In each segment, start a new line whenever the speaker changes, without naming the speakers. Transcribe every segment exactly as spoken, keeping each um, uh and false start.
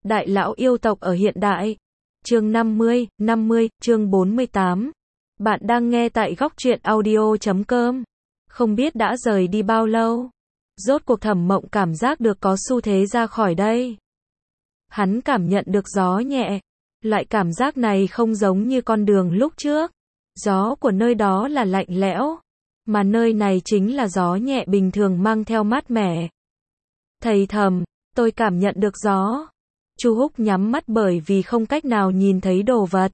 Đại lão yêu tộc ở hiện đại. Chương năm mươi, năm mươi, chương bốn mươi tám. Bạn đang nghe tại góc truyện audio chấm com. Không biết đã rời đi bao lâu. Rốt cuộc Thẩm Mộng cảm giác được có xu thế ra khỏi đây. Hắn cảm nhận được gió nhẹ. Loại cảm giác này không giống như con đường lúc trước. Gió của nơi đó là lạnh lẽo. Mà nơi này chính là gió nhẹ bình thường mang theo mát mẻ. Thầy Thẩm, tôi cảm nhận được gió. Chu Húc nhắm mắt bởi vì không cách nào nhìn thấy đồ vật.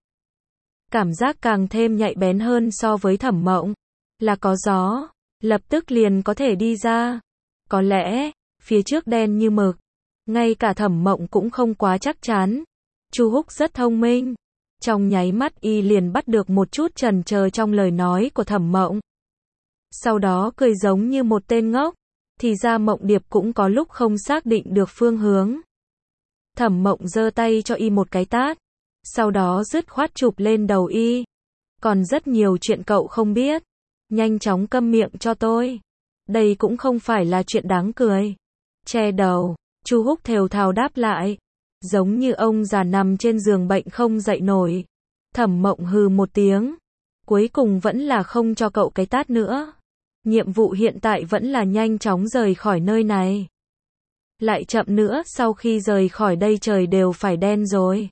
Cảm giác càng thêm nhạy bén hơn so với Thẩm Mộng. Là có gió, lập tức liền có thể đi ra. Có lẽ, phía trước đen như mực. Ngay cả Thẩm Mộng cũng không quá chắc chắn. Chu Húc rất thông minh. Trong nháy mắt y liền bắt được một chút chần chờ trong lời nói của Thẩm Mộng. Sau đó cười giống như một tên ngốc. Thì ra Mộng Điệp cũng có lúc không xác định được phương hướng. Thẩm Mộng giơ tay cho y một cái tát. Sau đó dứt khoát chụp lên đầu y. Còn rất nhiều chuyện cậu không biết. Nhanh chóng câm miệng cho tôi. Đây cũng không phải là chuyện đáng cười. Che đầu. Chu Húc thều thào đáp lại. Giống như ông già nằm trên giường bệnh không dậy nổi. Thẩm Mộng hừ một tiếng. Cuối cùng vẫn là không cho cậu cái tát nữa. Nhiệm vụ hiện tại vẫn là nhanh chóng rời khỏi nơi này. Lại chậm nữa sau khi rời khỏi đây trời đều phải đen rồi.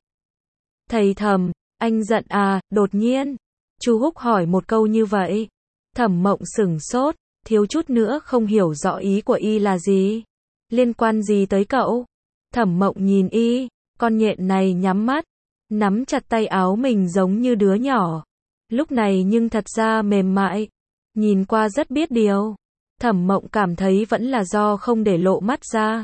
Thầy Thẩm, anh giận à, đột nhiên. Chu Húc hỏi một câu như vậy. Thẩm Mộng sửng sốt, thiếu chút nữa không hiểu rõ ý của y là gì. Liên quan gì tới cậu? Thẩm Mộng nhìn y, con nhện này nhắm mắt, nắm chặt tay áo mình giống như đứa nhỏ. Lúc này nhưng thật ra mềm mại, nhìn qua rất biết điều. Thẩm Mộng cảm thấy vẫn là do không để lộ mắt ra.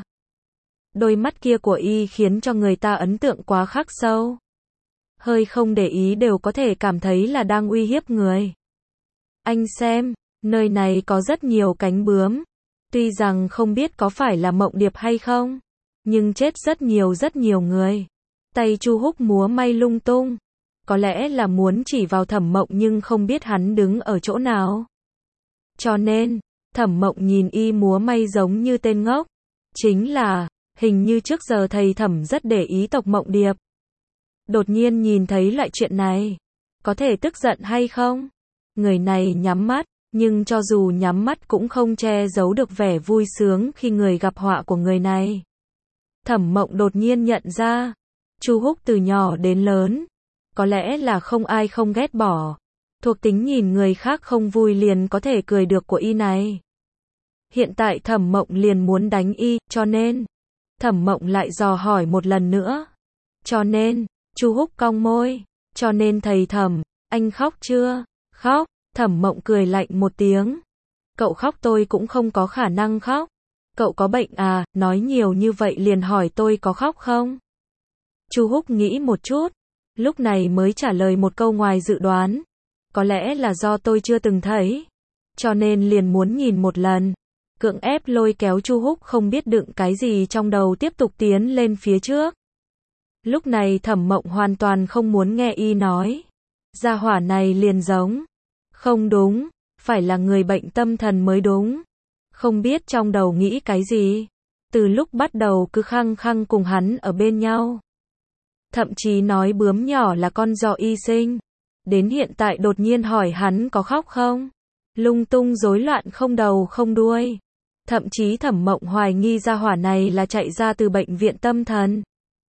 Đôi mắt kia của y khiến cho người ta ấn tượng quá khắc sâu. Hơi không để ý đều có thể cảm thấy là đang uy hiếp người. Anh xem, nơi này có rất nhiều cánh bướm. Tuy rằng không biết có phải là Mộng Điệp hay không, nhưng chết rất nhiều rất nhiều người. Tay Chu Húc múa may lung tung. Có lẽ là muốn chỉ vào Thẩm Mộng nhưng không biết hắn đứng ở chỗ nào. Cho nên, Thẩm Mộng nhìn y múa may giống như tên ngốc. Chính là, hình như trước giờ thầy Thẩm rất để ý tộc Mộng Điệp. Đột nhiên nhìn thấy loại chuyện này. Có thể tức giận hay không? Người này nhắm mắt, nhưng cho dù nhắm mắt cũng không che giấu được vẻ vui sướng khi người gặp họa của người này. Thẩm Mộng đột nhiên nhận ra, Chu Húc từ nhỏ đến lớn, có lẽ là không ai không ghét bỏ. Thuộc tính nhìn người khác không vui liền có thể cười được của y này. Hiện tại Thẩm Mộng liền muốn đánh y, cho nên Thẩm Mộng lại dò hỏi một lần nữa. Cho nên, Chu Húc cong môi, cho nên thầy Thẩm, anh khóc chưa? Khóc. Thẩm Mộng cười lạnh một tiếng. Cậu khóc tôi cũng không có khả năng khóc. Cậu có bệnh à, nói nhiều như vậy liền hỏi tôi có khóc không? Chu Húc nghĩ một chút, lúc này mới trả lời một câu ngoài dự đoán. Có lẽ là do tôi chưa từng thấy, cho nên liền muốn nhìn một lần. Cưỡng ép lôi kéo Chu Húc không biết đựng cái gì trong đầu tiếp tục tiến lên phía trước. Lúc này Thẩm Mộng hoàn toàn không muốn nghe y nói. Gia hỏa này liền giống. Không đúng, phải là người bệnh tâm thần mới đúng. Không biết trong đầu nghĩ cái gì. Từ lúc bắt đầu cứ khăng khăng cùng hắn ở bên nhau. Thậm chí nói bướm nhỏ là con do y sinh. Đến hiện tại đột nhiên hỏi hắn có khóc không? Lung tung rối loạn không đầu không đuôi. Thậm chí Thẩm Mộng hoài nghi gia hỏa này là chạy ra từ bệnh viện tâm thần.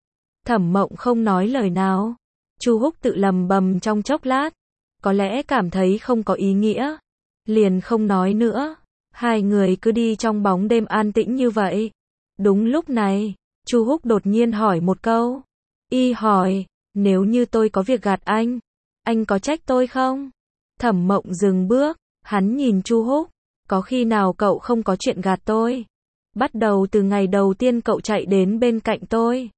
Thẩm Mộng không nói lời nào. Chu Húc tự lầm bầm trong chốc lát. Có lẽ cảm thấy không có ý nghĩa. Liền không nói nữa. Hai người cứ đi trong bóng đêm an tĩnh như vậy. Đúng lúc này, Chu Húc đột nhiên hỏi một câu. Y hỏi, nếu như tôi có việc gạt anh, anh có trách tôi không? Thẩm Mộng dừng bước, hắn nhìn Chu Húc. Có khi nào cậu không có chuyện gạt tôi? Bắt đầu từ ngày đầu tiên cậu chạy đến bên cạnh tôi.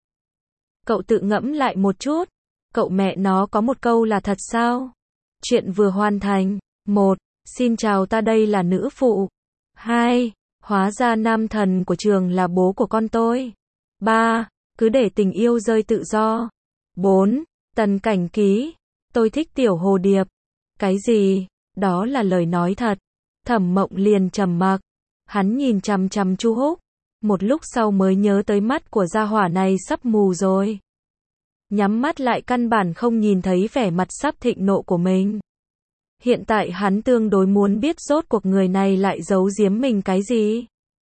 Cậu tự ngẫm lại một chút. Cậu mẹ nó có một câu là thật sao? Chuyện vừa hoàn thành. Một. Xin chào ta đây là nữ phụ. Hai. Hóa ra nam thần của trường là bố của con tôi. Ba. Cứ để tình yêu rơi tự do. Bốn. Tần cảnh ký. Tôi thích tiểu hồ điệp. Cái gì? Đó là lời nói thật. Thẩm Mộng liền trầm mặc. Hắn nhìn chằm chằm Chu Húc. Một lúc sau mới nhớ tới mắt của gia hỏa này sắp mù rồi. Nhắm mắt lại căn bản không nhìn thấy vẻ mặt sắp thịnh nộ của mình. Hiện tại hắn tương đối muốn biết rốt cuộc người này lại giấu giếm mình cái gì.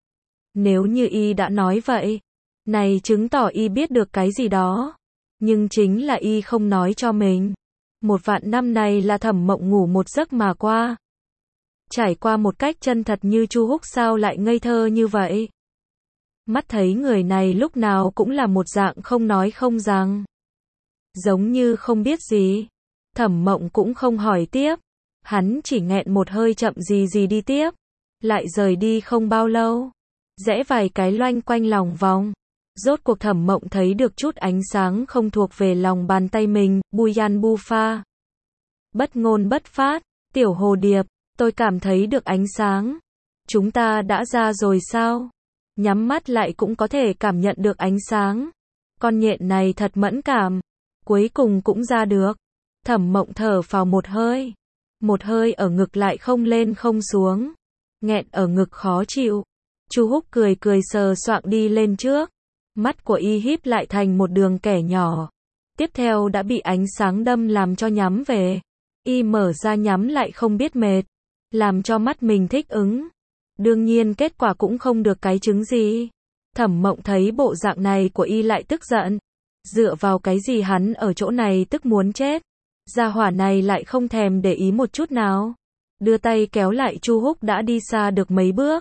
Nếu như y đã nói vậy, này chứng tỏ y biết được cái gì đó. Nhưng chính là y không nói cho mình. Một vạn năm này là Thẩm Mộng ngủ một giấc mà qua. Trải qua một cách chân thật như Chu Húc sao lại ngây thơ như vậy. Mắt thấy người này lúc nào cũng là một dạng không nói không rằng. Giống như không biết gì. Thẩm Mộng cũng không hỏi tiếp. Hắn chỉ nghẹn một hơi chậm gì gì đi tiếp. Lại rời đi không bao lâu. Rẽ vài cái loanh quanh lòng vòng. Rốt cuộc Thẩm Mộng thấy được chút ánh sáng không thuộc về lòng bàn tay mình, Buyan Bufa. Bất ngôn bất phát, tiểu hồ điệp, tôi cảm thấy được ánh sáng. Chúng ta đã ra rồi sao? Nhắm mắt lại cũng có thể cảm nhận được ánh sáng. Con nhện này thật mẫn cảm. Cuối cùng cũng ra được. Thẩm Mộng thở phào một hơi. Một hơi ở ngực lại không lên không xuống. Nghẹn ở ngực khó chịu. Chu Húc cười cười sờ soạng đi lên trước. Mắt của y híp lại thành một đường kẻ nhỏ. Tiếp theo đã bị ánh sáng đâm làm cho nhắm về. Y mở ra nhắm lại không biết mệt. Làm cho mắt mình thích ứng. Đương nhiên kết quả cũng không được cái chứng gì. Thẩm Mộng thấy bộ dạng này của y lại tức giận. Dựa vào cái gì hắn ở chỗ này tức muốn chết. Gia hỏa này lại không thèm để ý một chút nào. Đưa tay kéo lại Chu Húc đã đi xa được mấy bước.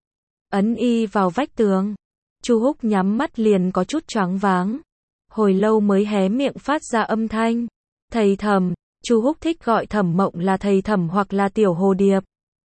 Ấn y vào vách tường. Chu Húc nhắm mắt liền có chút choáng váng. Hồi lâu mới hé miệng phát ra âm thanh. Thầy Thẩm. Chu Húc thích gọi Thẩm Mộng là thầy Thẩm hoặc là tiểu hồ điệp.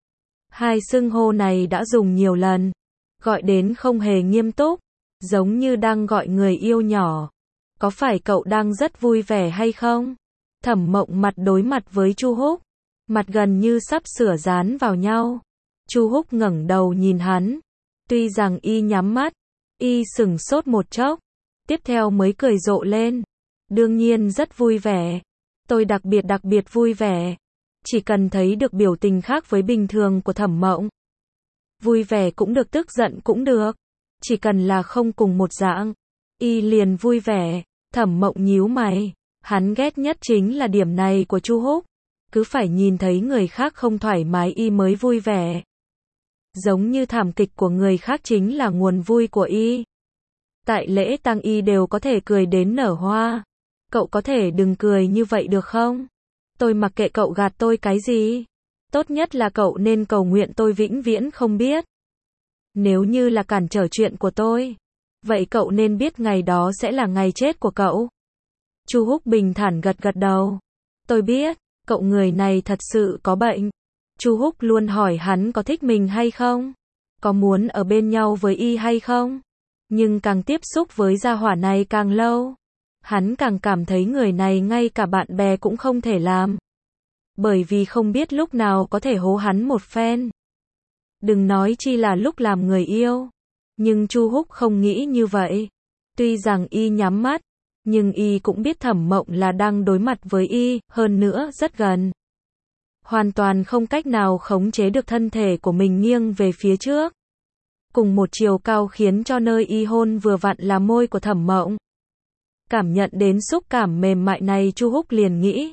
Hai xưng hô này đã dùng nhiều lần. Gọi đến không hề nghiêm túc. Giống như đang gọi người yêu nhỏ. Có phải cậu đang rất vui vẻ hay không? Thẩm Mộng mặt đối mặt với Chu Húc. Mặt gần như sắp sửa dán vào nhau. Chu Húc ngẩng đầu nhìn hắn. Tuy rằng y nhắm mắt. Y sửng sốt một chốc. Tiếp theo mới cười rộ lên. Đương nhiên rất vui vẻ. Tôi đặc biệt đặc biệt vui vẻ. Chỉ cần thấy được biểu tình khác với bình thường của Thẩm Mộng. Vui vẻ cũng được, tức giận cũng được. Chỉ cần là không cùng một dạng. Y liền vui vẻ. Thẩm Mộng nhíu mày. Hắn ghét nhất chính là điểm này của Chu Húc. Cứ phải nhìn thấy người khác không thoải mái y mới vui vẻ. Giống như thảm kịch của người khác chính là nguồn vui của y. Tại lễ tang y đều có thể cười đến nở hoa. Cậu có thể đừng cười như vậy được không? Tôi mặc kệ cậu gạt tôi cái gì. Tốt nhất là cậu nên cầu nguyện tôi vĩnh viễn không biết. Nếu như là cản trở chuyện của tôi, vậy cậu nên biết ngày đó sẽ là ngày chết của cậu. Chu Húc bình thản gật gật đầu. Tôi biết, cậu người này thật sự có bệnh. Chu Húc luôn hỏi hắn có thích mình hay không? Có muốn ở bên nhau với y hay không? Nhưng càng tiếp xúc với gia hỏa này càng lâu, hắn càng cảm thấy người này ngay cả bạn bè cũng không thể làm. Bởi vì không biết lúc nào có thể hố hắn một phen. Đừng nói chi là lúc làm người yêu. Nhưng Chu Húc không nghĩ như vậy. Tuy rằng y nhắm mắt, nhưng y cũng biết Thẩm Mộng là đang đối mặt với y, hơn nữa rất gần. Hoàn toàn không cách nào khống chế được thân thể của mình nghiêng về phía trước. Cùng một chiều cao khiến cho nơi y hôn vừa vặn là môi của Thẩm Mộng. Cảm nhận đến xúc cảm mềm mại này Chu Húc liền nghĩ.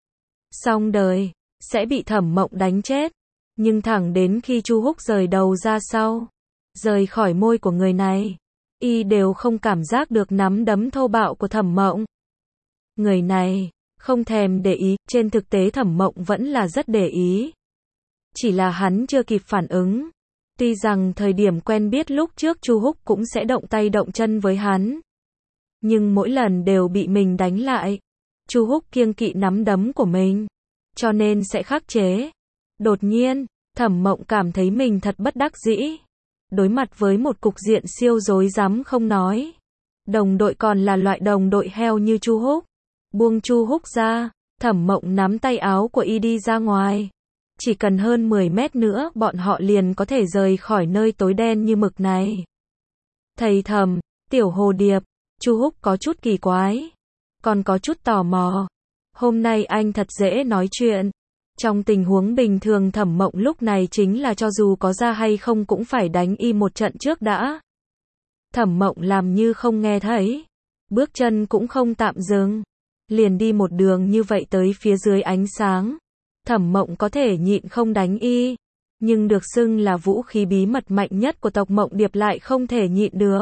Xong đời, sẽ bị Thẩm Mộng đánh chết. Nhưng thẳng đến khi Chu Húc rời đầu ra sau, rời khỏi môi của người này, y đều không cảm giác được nắm đấm thô bạo của Thẩm Mộng. Người này, không thèm để ý, trên thực tế Thẩm Mộng vẫn là rất để ý. Chỉ là hắn chưa kịp phản ứng. Tuy rằng thời điểm quen biết lúc trước Chu Húc cũng sẽ động tay động chân với hắn. Nhưng mỗi lần đều bị mình đánh lại. Chu Húc kiêng kỵ nắm đấm của mình. Cho nên sẽ khắc chế. Đột nhiên, Thẩm Mộng cảm thấy mình thật bất đắc dĩ. Đối mặt với một cục diện siêu rối rắm không nói. Đồng đội còn là loại đồng đội heo như Chu Húc. Buông Chu Húc ra, Thẩm Mộng nắm tay áo của y đi ra ngoài. Chỉ cần hơn mười mét nữa bọn họ liền có thể rời khỏi nơi tối đen như mực này. Thầy Thẩm, tiểu hồ điệp, Chu Húc có chút kỳ quái. Còn có chút tò mò. Hôm nay anh thật dễ nói chuyện. Trong tình huống bình thường Thẩm Mộng lúc này chính là cho dù có ra hay không cũng phải đánh y một trận trước đã. Thẩm Mộng làm như không nghe thấy. Bước chân cũng không tạm dừng. Liền đi một đường như vậy tới phía dưới ánh sáng. Thẩm Mộng có thể nhịn không đánh y. Nhưng được xưng là vũ khí bí mật mạnh nhất của tộc Mộng Điệp lại không thể nhịn được.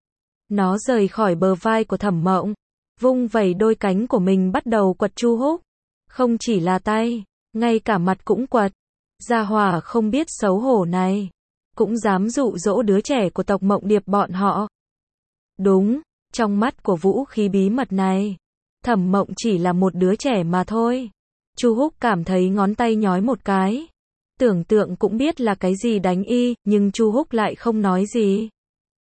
Nó rời khỏi bờ vai của Thẩm Mộng. Vung vẩy đôi cánh của mình bắt đầu quật Chu Húc. Không chỉ là tay, ngay cả mặt cũng quật. Gia hỏa không biết xấu hổ này. Cũng dám dụ dỗ đứa trẻ của tộc Mộng Điệp bọn họ. Đúng, trong mắt của vũ khí bí mật này, Thẩm Mộng chỉ là một đứa trẻ mà thôi. Chu Húc cảm thấy ngón tay nhói một cái. Tưởng tượng cũng biết là cái gì đánh y, nhưng Chu Húc lại không nói gì.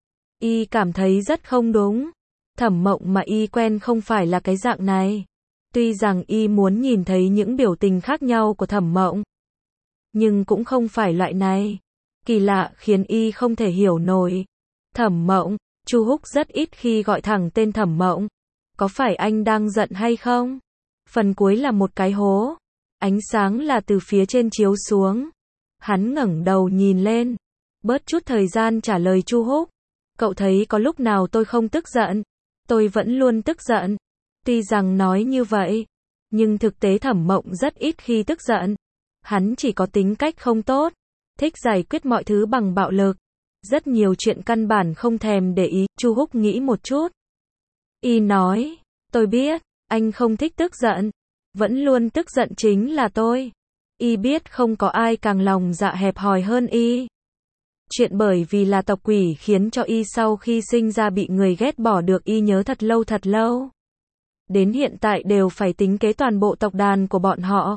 Y cảm thấy rất không đúng. Thẩm Mộng mà y quen không phải là cái dạng này. Tuy rằng y muốn nhìn thấy những biểu tình khác nhau của Thẩm Mộng, nhưng cũng không phải loại này. Kỳ lạ khiến y không thể hiểu nổi. Thẩm Mộng, Chu Húc rất ít khi gọi thẳng tên Thẩm Mộng. Có phải anh đang giận hay không? Phần cuối là một cái hố. Ánh sáng là từ phía trên chiếu xuống. Hắn ngẩng đầu nhìn lên. Bớt chút thời gian trả lời Chu Húc. Cậu thấy có lúc nào tôi không tức giận? Tôi vẫn luôn tức giận. Tuy rằng nói như vậy, nhưng thực tế Thẩm Mộng rất ít khi tức giận. Hắn chỉ có tính cách không tốt. Thích giải quyết mọi thứ bằng bạo lực. Rất nhiều chuyện căn bản không thèm để ý. Chu Húc nghĩ một chút. Y nói, tôi biết, anh không thích tức giận. Vẫn luôn tức giận chính là tôi. Y biết không có ai càng lòng dạ hẹp hòi hơn y. Chuyện bởi vì là tộc quỷ khiến cho y sau khi sinh ra bị người ghét bỏ được y nhớ thật lâu thật lâu. Đến hiện tại đều phải tính kế toàn bộ tộc đàn của bọn họ.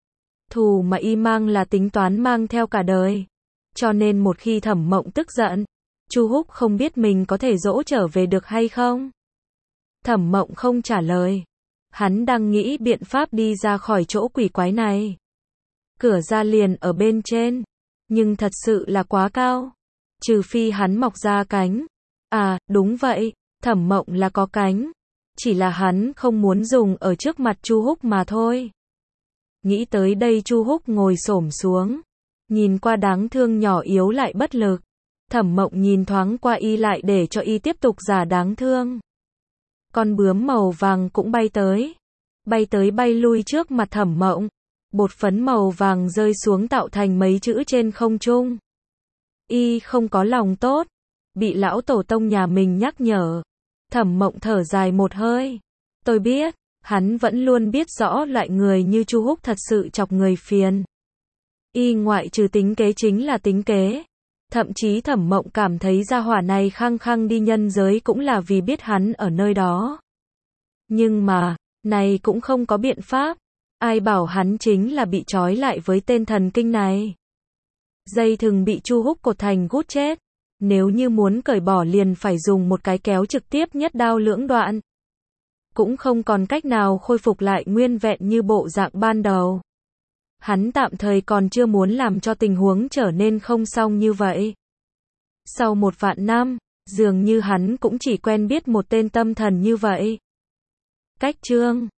Thù mà y mang là tính toán mang theo cả đời. Cho nên một khi Thẩm Mộng tức giận, Chu Húc không biết mình có thể dỗ trở về được hay không. Thẩm Mộng không trả lời. Hắn đang nghĩ biện pháp đi ra khỏi chỗ quỷ quái này. Cửa ra liền ở bên trên, nhưng thật sự là quá cao. Trừ phi hắn mọc ra cánh. À, đúng vậy, Thẩm Mộng là có cánh. Chỉ là hắn không muốn dùng ở trước mặt Chu Húc mà thôi. Nghĩ tới đây Chu Húc ngồi xổm xuống. Nhìn qua đáng thương nhỏ yếu lại bất lực. Thẩm Mộng nhìn thoáng qua y lại để cho y tiếp tục giả đáng thương. Con bướm màu vàng cũng bay tới. Bay tới bay lui trước mặt Thẩm Mộng. Bột phấn màu vàng rơi xuống tạo thành mấy chữ trên không trung. Y không có lòng tốt. Bị lão tổ tông nhà mình nhắc nhở. Thẩm Mộng thở dài một hơi. Tôi biết, hắn vẫn luôn biết rõ loại người như Chu Húc thật sự chọc người phiền. Y ngoại trừ tính kế chính là tính kế. Thậm chí Thẩm Mộng cảm thấy gia hỏa này khăng khăng đi nhân giới cũng là vì biết hắn ở nơi đó. Nhưng mà, này cũng không có biện pháp. Ai bảo hắn chính là bị trói lại với tên thần kinh này. Dây thừng bị Chu Húc cột thành gút chết. Nếu như muốn cởi bỏ liền phải dùng một cái kéo trực tiếp nhất đao lưỡng đoạn. Cũng không còn cách nào khôi phục lại nguyên vẹn như bộ dạng ban đầu. Hắn tạm thời còn chưa muốn làm cho tình huống trở nên không xong như vậy. Sau một vạn năm, dường như hắn cũng chỉ quen biết một tên tâm thần như vậy. Cách chương